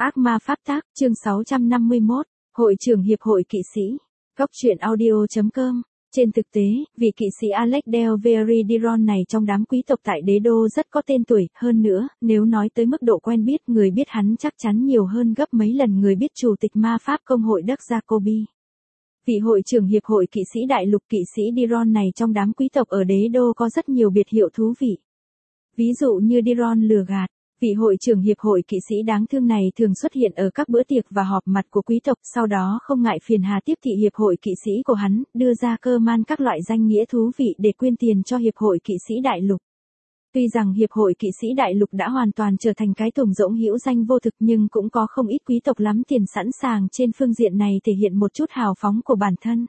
Ác ma pháp tác, chương 651, Hội trưởng Hiệp hội Kỵ sĩ. Góc truyện audio.com. Trên thực tế, vị kỵ sĩ Alex Del Veridiron này trong đám quý tộc tại đế đô rất có tên tuổi, hơn nữa, nếu nói tới mức độ quen biết, người biết hắn chắc chắn nhiều hơn gấp mấy lần người biết chủ tịch ma pháp công hội Đức Jacobi. Vị hội trưởng Hiệp hội Kỵ sĩ Đại lục kỵ sĩ Diron này trong đám quý tộc ở đế đô có rất nhiều biệt hiệu thú vị. Ví dụ như Diron lừa gạt. Vị hội trưởng Hiệp hội Kỵ sĩ đáng thương này thường xuất hiện ở các bữa tiệc và họp mặt của quý tộc, sau đó không ngại phiền hà tiếp thị Hiệp hội Kỵ sĩ của hắn, đưa ra cơ man các loại danh nghĩa thú vị để quyên tiền cho Hiệp hội Kỵ sĩ Đại lục. Tuy rằng Hiệp hội Kỵ sĩ Đại lục đã hoàn toàn trở thành cái thùng rỗng hữu danh vô thực, nhưng cũng có không ít quý tộc lắm tiền sẵn sàng trên phương diện này thể hiện một chút hào phóng của bản thân.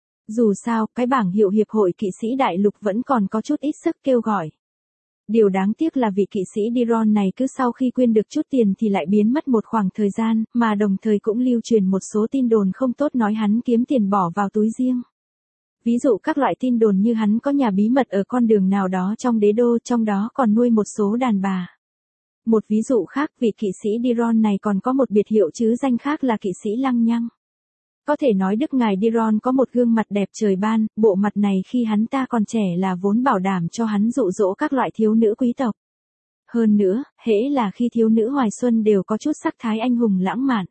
Dù sao, cái bảng hiệu Hiệp hội Kỵ sĩ Đại lục vẫn còn có chút ít sức kêu gọi. Điều đáng tiếc là vị kỵ sĩ Diron này cứ sau khi quyên được chút tiền thì lại biến mất một khoảng thời gian, mà đồng thời cũng lưu truyền một số tin đồn không tốt nói hắn kiếm tiền bỏ vào túi riêng. Ví dụ các loại tin đồn như hắn có nhà bí mật ở con đường nào đó trong đế đô, trong đó còn nuôi một số đàn bà. Một ví dụ khác, vị kỵ sĩ Diron này còn có một biệt hiệu chứ danh khác là kỵ sĩ lăng nhăng. Có thể nói Đức ngài Diron có một gương mặt đẹp trời ban, bộ mặt này khi hắn ta còn trẻ là vốn bảo đảm cho hắn dụ dỗ các loại thiếu nữ quý tộc. Hơn nữa, hễ là khi thiếu nữ hoài xuân đều có chút sắc thái anh hùng lãng mạn.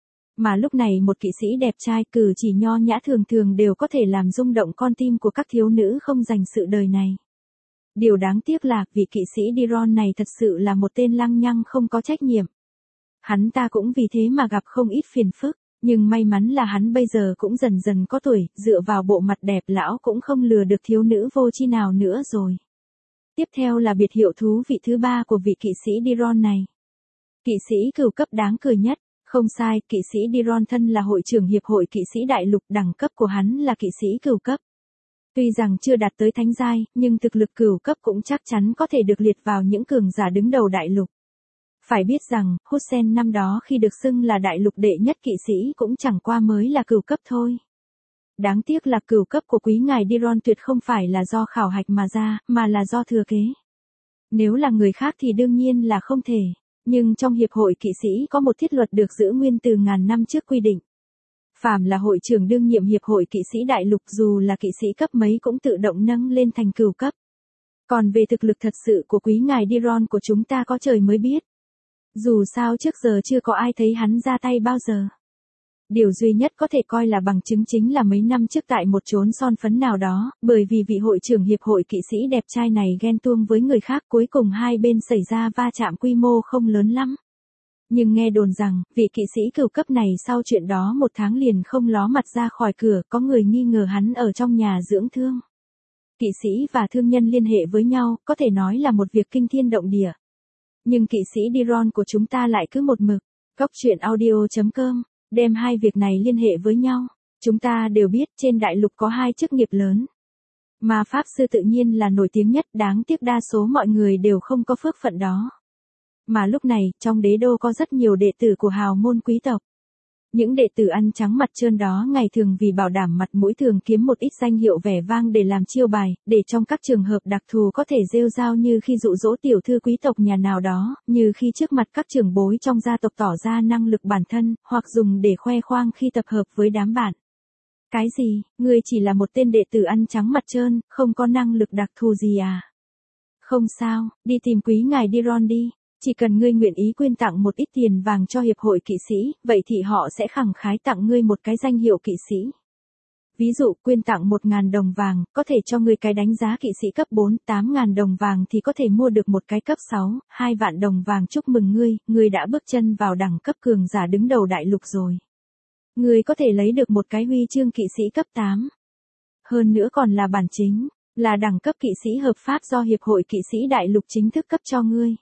Mà lúc này một kỵ sĩ đẹp trai cử chỉ nho nhã thường thường đều có thể làm rung động con tim của các thiếu nữ không dành sự đời này. Điều đáng tiếc là vị kỵ sĩ Diron này thật sự là một tên lăng nhăng không có trách nhiệm. Hắn ta cũng vì thế mà gặp không ít phiền phức. Nhưng may mắn là hắn bây giờ cũng dần dần có tuổi, dựa vào bộ mặt đẹp lão cũng không lừa được thiếu nữ vô tri nào nữa rồi. Tiếp theo là biệt hiệu thú vị thứ ba của vị kỵ sĩ Diron này. Kỵ sĩ cửu cấp đáng cười nhất. Không sai, kỵ sĩ Diron thân là hội trưởng Hiệp hội Kỵ sĩ Đại lục, đẳng cấp của hắn là kỵ sĩ cửu cấp. Tuy rằng chưa đạt tới thánh giai, nhưng thực lực cửu cấp cũng chắc chắn có thể được liệt vào những cường giả đứng đầu đại lục. Phải biết rằng, Hussein năm đó khi được xưng là đại lục đệ nhất kỵ sĩ cũng chẳng qua mới là cửu cấp thôi. Đáng tiếc là cửu cấp của quý ngài Diron tuyệt không phải là do khảo hạch mà ra, mà là do thừa kế. Nếu là người khác thì đương nhiên là không thể, nhưng trong Hiệp hội Kỵ sĩ có một thiết luật được giữ nguyên từ ngàn năm trước quy định. Phàm là hội trưởng đương nhiệm Hiệp hội Kỵ sĩ Đại lục dù là kỵ sĩ cấp mấy cũng tự động nâng lên thành cửu cấp. Còn về thực lực thật sự của quý ngài Diron của chúng ta có trời mới biết. Dù sao trước giờ chưa có ai thấy hắn ra tay bao giờ. Điều duy nhất có thể coi là bằng chứng chính là mấy năm trước tại một chốn son phấn nào đó, bởi vì vị hội trưởng Hiệp hội Kỵ sĩ đẹp trai này ghen tuông với người khác, cuối cùng hai bên xảy ra va chạm quy mô không lớn lắm. Nhưng nghe đồn rằng, vị kỵ sĩ cửu cấp này sau chuyện đó một tháng liền không ló mặt ra khỏi cửa, có người nghi ngờ hắn ở trong nhà dưỡng thương. Kỵ sĩ và thương nhân liên hệ với nhau, có thể nói là một việc kinh thiên động địa. Nhưng kỵ sĩ Diron của chúng ta lại cứ một mực. Góc truyện audio.com, đem hai việc này liên hệ với nhau. Chúng ta đều biết trên đại lục có hai chức nghiệp lớn. Ma pháp sư tự nhiên là nổi tiếng nhất, đáng tiếc đa số mọi người đều không có phước phận đó. Mà lúc này, trong đế đô có rất nhiều đệ tử của hào môn quý tộc. Những đệ tử ăn trắng mặt trơn đó ngày thường vì bảo đảm mặt mũi thường kiếm một ít danh hiệu vẻ vang để làm chiêu bài, để trong các trường hợp đặc thù có thể rêu rao như khi dụ dỗ tiểu thư quý tộc nhà nào đó, như khi trước mặt các trưởng bối trong gia tộc tỏ ra năng lực bản thân, hoặc dùng để khoe khoang khi tập hợp với đám bạn. Cái gì, ngươi chỉ là một tên đệ tử ăn trắng mặt trơn, không có năng lực đặc thù gì à? Không sao, đi tìm quý ngài Diron đi. Chỉ cần ngươi nguyện ý quyên tặng một ít tiền vàng cho Hiệp hội Kỵ sĩ, vậy thì họ sẽ khẳng khái tặng ngươi một cái danh hiệu kỵ sĩ. Ví dụ, quyên tặng 1.000 đồng vàng, có thể cho ngươi cái đánh giá kỵ sĩ cấp 4, 8.000 đồng vàng thì có thể mua được một cái cấp 6, 2 vạn đồng vàng chúc mừng ngươi đã bước chân vào đẳng cấp cường giả đứng đầu đại lục rồi. Ngươi có thể lấy được một cái huy chương kỵ sĩ cấp 8. Hơn nữa còn là bản chính, là đẳng cấp kỵ sĩ hợp pháp do Hiệp hội Kỵ sĩ Đại lục chính thức cấp cho ngươi.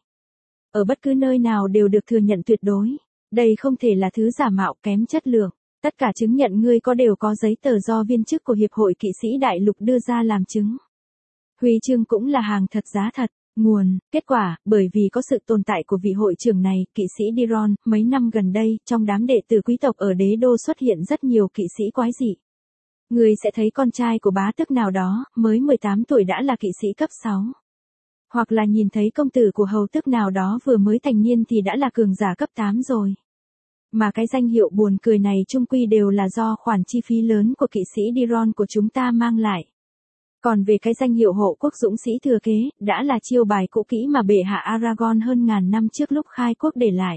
Ở bất cứ nơi nào đều được thừa nhận tuyệt đối. Đây không thể là thứ giả mạo kém chất lượng. Tất cả chứng nhận ngươi có đều có giấy tờ do viên chức của Hiệp hội Kỵ sĩ Đại lục đưa ra làm chứng. Huy chương cũng là hàng thật giá thật. Nguồn, kết quả, bởi vì có sự tồn tại của vị hội trưởng này, kỵ sĩ Diron, mấy năm gần đây, trong đám đệ tử quý tộc ở đế đô xuất hiện rất nhiều kỵ sĩ quái dị. Ngươi sẽ thấy con trai của bá tước nào đó, mới 18 tuổi đã là kỵ sĩ cấp 6. Hoặc là nhìn thấy công tử của hầu tước nào đó vừa mới thành niên thì đã là cường giả cấp 8 rồi. Mà cái danh hiệu buồn cười này chung quy đều là do khoản chi phí lớn của kỵ sĩ Diron của chúng ta mang lại. Còn về cái danh hiệu hộ quốc dũng sĩ thừa kế, đã là chiêu bài cũ kỹ mà bệ hạ Aragon hơn ngàn năm trước lúc khai quốc để lại.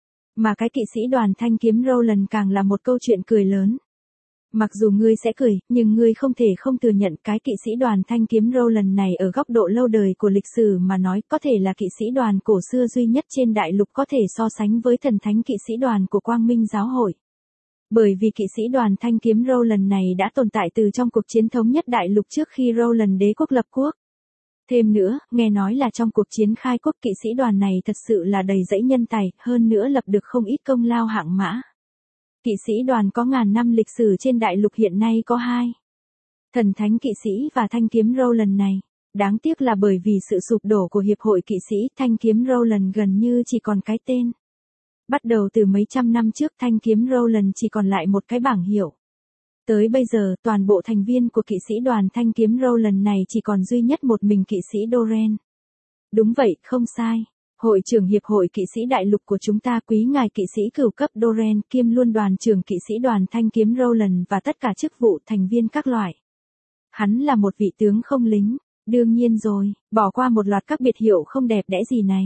Mà cái kỵ sĩ đoàn thanh kiếm Roland càng là một câu chuyện cười lớn. Mặc dù ngươi sẽ cười, nhưng ngươi không thể không thừa nhận cái kỵ sĩ đoàn thanh kiếm Roland này ở góc độ lâu đời của lịch sử mà nói có thể là kỵ sĩ đoàn cổ xưa duy nhất trên đại lục có thể so sánh với thần thánh kỵ sĩ đoàn của Quang Minh Giáo hội. Bởi vì kỵ sĩ đoàn thanh kiếm Roland này đã tồn tại từ trong cuộc chiến thống nhất đại lục trước khi Roland đế quốc lập quốc. Thêm nữa, nghe nói là trong cuộc chiến khai quốc kỵ sĩ đoàn này thật sự là đầy dẫy nhân tài, hơn nữa lập được không ít công lao hạng mã. Kỵ sĩ đoàn có ngàn năm lịch sử trên đại lục hiện nay có hai. Thần thánh kỵ sĩ và thanh kiếm Roland này. Đáng tiếc là bởi vì sự sụp đổ của hiệp hội kỵ sĩ, thanh kiếm Roland gần như chỉ còn cái tên. Bắt đầu từ mấy trăm năm trước thanh kiếm Roland chỉ còn lại một cái bảng hiệu. Tới bây giờ, toàn bộ thành viên của kỵ sĩ đoàn thanh kiếm Roland này chỉ còn duy nhất một mình kỵ sĩ Doran. Đúng vậy, không sai. Hội trưởng Hiệp hội Kỵ sĩ Đại lục của chúng ta quý ngài kỵ sĩ cửu cấp Doran kiêm luôn đoàn trưởng kỵ sĩ đoàn thanh kiếm Roland và tất cả chức vụ thành viên các loại. Hắn là một vị tướng không lính, đương nhiên rồi, bỏ qua một loạt các biệt hiệu không đẹp đẽ gì này.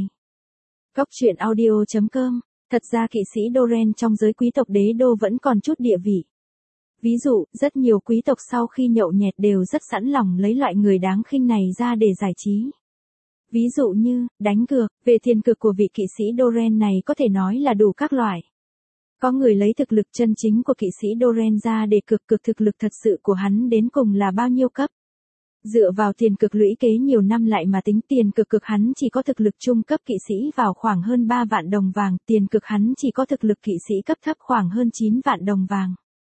Góc truyện audio.com, thật ra kỵ sĩ Doran trong giới quý tộc đế đô vẫn còn chút địa vị. Ví dụ, rất nhiều quý tộc sau khi nhậu nhẹt đều rất sẵn lòng lấy loại người đáng khinh này ra để giải trí. Ví dụ như, đánh cược, về tiền cược của vị kỵ sĩ Doran này có thể nói là đủ các loại. Có người lấy thực lực chân chính của kỵ sĩ Doran ra để cược thực lực thật sự của hắn đến cùng là bao nhiêu cấp. Dựa vào tiền cược lũy kế nhiều năm lại mà tính tiền cược hắn chỉ có thực lực trung cấp kỵ sĩ vào khoảng hơn 3 vạn đồng vàng, tiền cược hắn chỉ có thực lực kỵ sĩ cấp thấp khoảng hơn 9 vạn đồng vàng.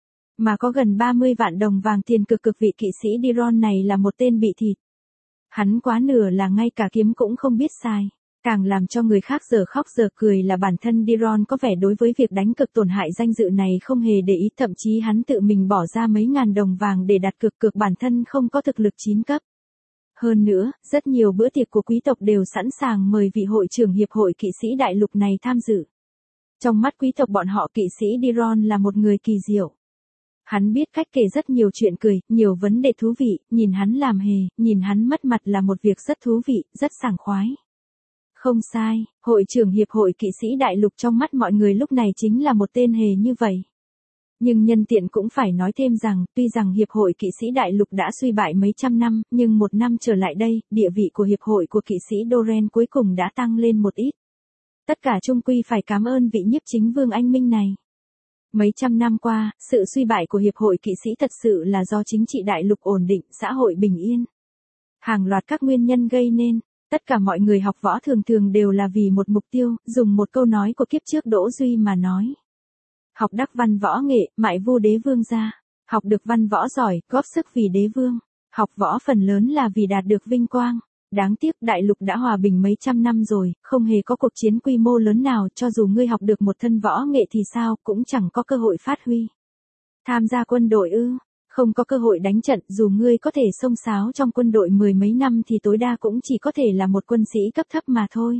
Mà có gần 30 vạn đồng vàng tiền cược vị kỵ sĩ Diron này là một tên bị thịt. Hắn quá nửa là ngay cả kiếm cũng không biết xài. Càng làm cho người khác giờ khóc giờ cười là bản thân Diron có vẻ đối với việc đánh cược tổn hại danh dự này không hề để ý, thậm chí hắn tự mình bỏ ra mấy ngàn đồng vàng để đặt cược bản thân không có thực lực 9 cấp. Hơn nữa, rất nhiều bữa tiệc của quý tộc đều sẵn sàng mời vị hội trưởng Hiệp hội Kỵ sĩ Đại lục này tham dự. Trong mắt quý tộc bọn họ kỵ sĩ Diron là một người kỳ diệu. Hắn biết cách kể rất nhiều chuyện cười, nhiều vấn đề thú vị, nhìn hắn làm hề, nhìn hắn mất mặt là một việc rất thú vị, rất sảng khoái. Không sai, hội trưởng Hiệp hội Kỵ sĩ Đại lục trong mắt mọi người lúc này chính là một tên hề như vậy. Nhưng nhân tiện cũng phải nói thêm rằng, tuy rằng Hiệp hội Kỵ sĩ Đại lục đã suy bại mấy trăm năm, nhưng một năm trở lại đây, địa vị của Hiệp hội của kỵ sĩ Doran cuối cùng đã tăng lên một ít. Tất cả chung quy phải cảm ơn vị nhiếp chính vương anh minh này. Mấy trăm năm qua, sự suy bại của Hiệp hội Kỵ sĩ thật sự là do chính trị đại lục ổn định, xã hội bình yên. Hàng loạt các nguyên nhân gây nên, tất cả mọi người học võ thường đều là vì một mục tiêu, dùng một câu nói của kiếp trước Đỗ Duy mà nói. Học đắc văn võ nghệ, mại vu đế vương gia. Học được văn võ giỏi, góp sức vì đế vương. Học võ phần lớn là vì đạt được vinh quang. Đáng tiếc đại lục đã hòa bình mấy trăm năm rồi, không hề có cuộc chiến quy mô lớn nào, cho dù ngươi học được một thân võ nghệ thì sao, cũng chẳng có cơ hội phát huy. Tham gia quân đội ư, không có cơ hội đánh trận, dù ngươi có thể xông xáo trong quân đội mười mấy năm thì tối đa cũng chỉ có thể là một quân sĩ cấp thấp mà thôi.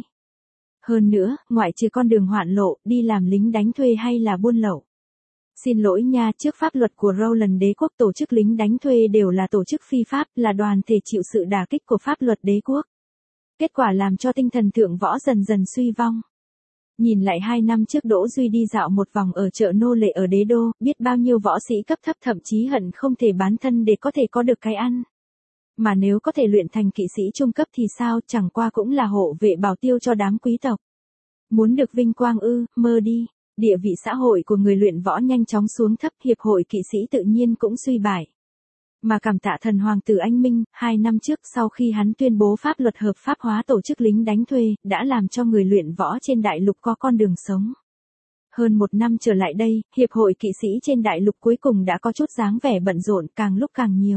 Hơn nữa, ngoại trừ con đường hoạn lộ, đi làm lính đánh thuê hay là buôn lậu. Xin lỗi nha, trước pháp luật của Roland đế quốc tổ chức lính đánh thuê đều là tổ chức phi pháp, là đoàn thể chịu sự đả kích của pháp luật đế quốc. Kết quả làm cho tinh thần thượng võ dần dần suy vong. Nhìn lại 2 năm trước Đỗ Duy đi dạo một vòng ở chợ nô lệ ở đế đô, biết bao nhiêu võ sĩ cấp thấp thậm chí hận không thể bán thân để có thể có được cái ăn. Mà nếu có thể luyện thành kỵ sĩ trung cấp thì sao, chẳng qua cũng là hộ vệ bảo tiêu cho đám quý tộc. Muốn được vinh quang ư, mơ đi. Địa vị xã hội của người luyện võ nhanh chóng xuống thấp, hiệp hội kỵ sĩ tự nhiên cũng suy bại. Mà cảm tạ thần hoàng tử anh Minh, 2 năm trước sau khi hắn tuyên bố pháp luật hợp pháp hóa tổ chức lính đánh thuê, đã làm cho người luyện võ trên đại lục có con đường sống. Hơn 1 năm trở lại đây, hiệp hội kỵ sĩ trên đại lục cuối cùng đã có chút dáng vẻ bận rộn, càng lúc càng nhiều.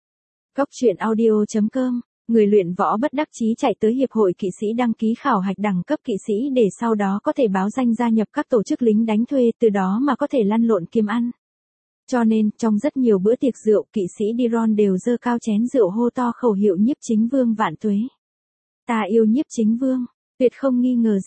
Góc truyện audio.com, người luyện võ bất đắc chí chạy tới hiệp hội kỵ sĩ đăng ký khảo hạch đẳng cấp kỵ sĩ để sau đó có thể báo danh gia nhập các tổ chức lính đánh thuê, từ đó mà có thể lăn lộn kiếm ăn. Cho nên, trong rất nhiều bữa tiệc rượu, kỵ sĩ Diron đều giơ cao chén rượu hô to khẩu hiệu nhiếp chính vương vạn tuế. Ta yêu nhiếp chính vương, tuyệt không nghi ngờ gì.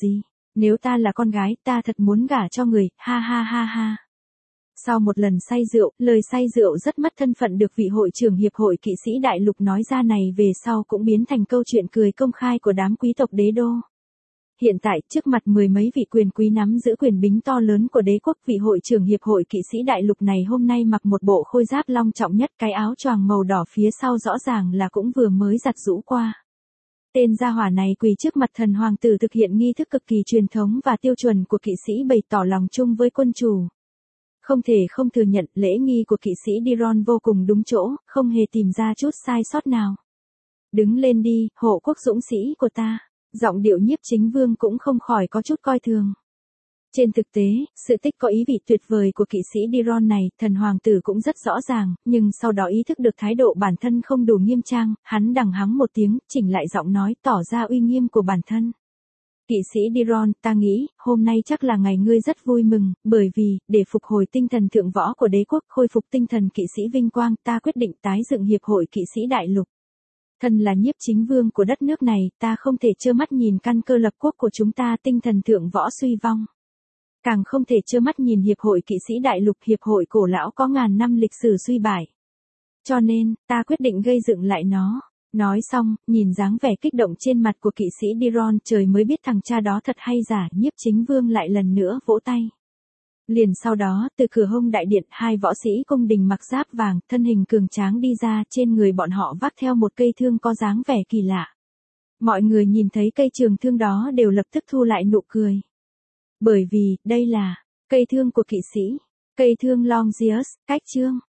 Nếu ta là con gái, ta thật muốn gả cho người, ha ha ha ha. Sau một lần say rượu, lời say rượu rất mất thân phận được vị hội trưởng hiệp hội kỵ sĩ đại lục nói ra này về sau cũng biến thành câu chuyện cười công khai của đám quý tộc đế đô. Hiện tại, trước mặt mười mấy vị quyền quý nắm giữ quyền bính to lớn của đế quốc, vị hội trưởng hiệp hội kỵ sĩ đại lục này hôm nay mặc một bộ khôi giáp long trọng nhất, cái áo choàng màu đỏ phía sau rõ ràng là cũng vừa mới giặt giũ qua. Tên gia hỏa này quỳ trước mặt thần hoàng tử thực hiện nghi thức cực kỳ truyền thống và tiêu chuẩn của kỵ sĩ, bày tỏ lòng chung với quân chủ. Không thể không thừa nhận, lễ nghi của kỵ sĩ Diron vô cùng đúng chỗ, không hề tìm ra chút sai sót nào. Đứng lên đi, hộ quốc dũng sĩ của ta. Giọng điệu Nhiếp Chính Vương cũng không khỏi có chút coi thường. Trên thực tế, sự tích có ý vị tuyệt vời của kỵ sĩ Diron này, thần hoàng tử cũng rất rõ ràng, nhưng sau đó ý thức được thái độ bản thân không đủ nghiêm trang, hắn đằng hắng một tiếng, chỉnh lại giọng nói, tỏ ra uy nghiêm của bản thân. Kỵ sĩ Diron, ta nghĩ, hôm nay chắc là ngày ngươi rất vui mừng, bởi vì, để phục hồi tinh thần thượng võ của đế quốc, khôi phục tinh thần kỵ sĩ vinh quang, ta quyết định tái dựng hiệp hội kỵ sĩ đại lục. Thân là nhiếp chính vương của đất nước này, ta không thể trơ mắt nhìn căn cơ lập quốc của chúng ta tinh thần thượng võ suy vong. Càng không thể trơ mắt nhìn hiệp hội kỵ sĩ đại lục, hiệp hội cổ lão có ngàn năm lịch sử suy bại. Cho nên, ta quyết định gây dựng lại nó. Nói xong, nhìn dáng vẻ kích động trên mặt của kỵ sĩ Diron, trời mới biết thằng cha đó thật hay giả, nhiếp chính vương lại lần nữa vỗ tay. Liền sau đó, từ cửa hông đại điện, hai võ sĩ cung đình mặc giáp vàng, thân hình cường tráng đi ra, trên người bọn họ vác theo một cây thương có dáng vẻ kỳ lạ. Mọi người nhìn thấy cây trường thương đó đều lập tức thu lại nụ cười. Bởi vì, đây là cây thương của kỵ sĩ, cây thương Longius, cách chương.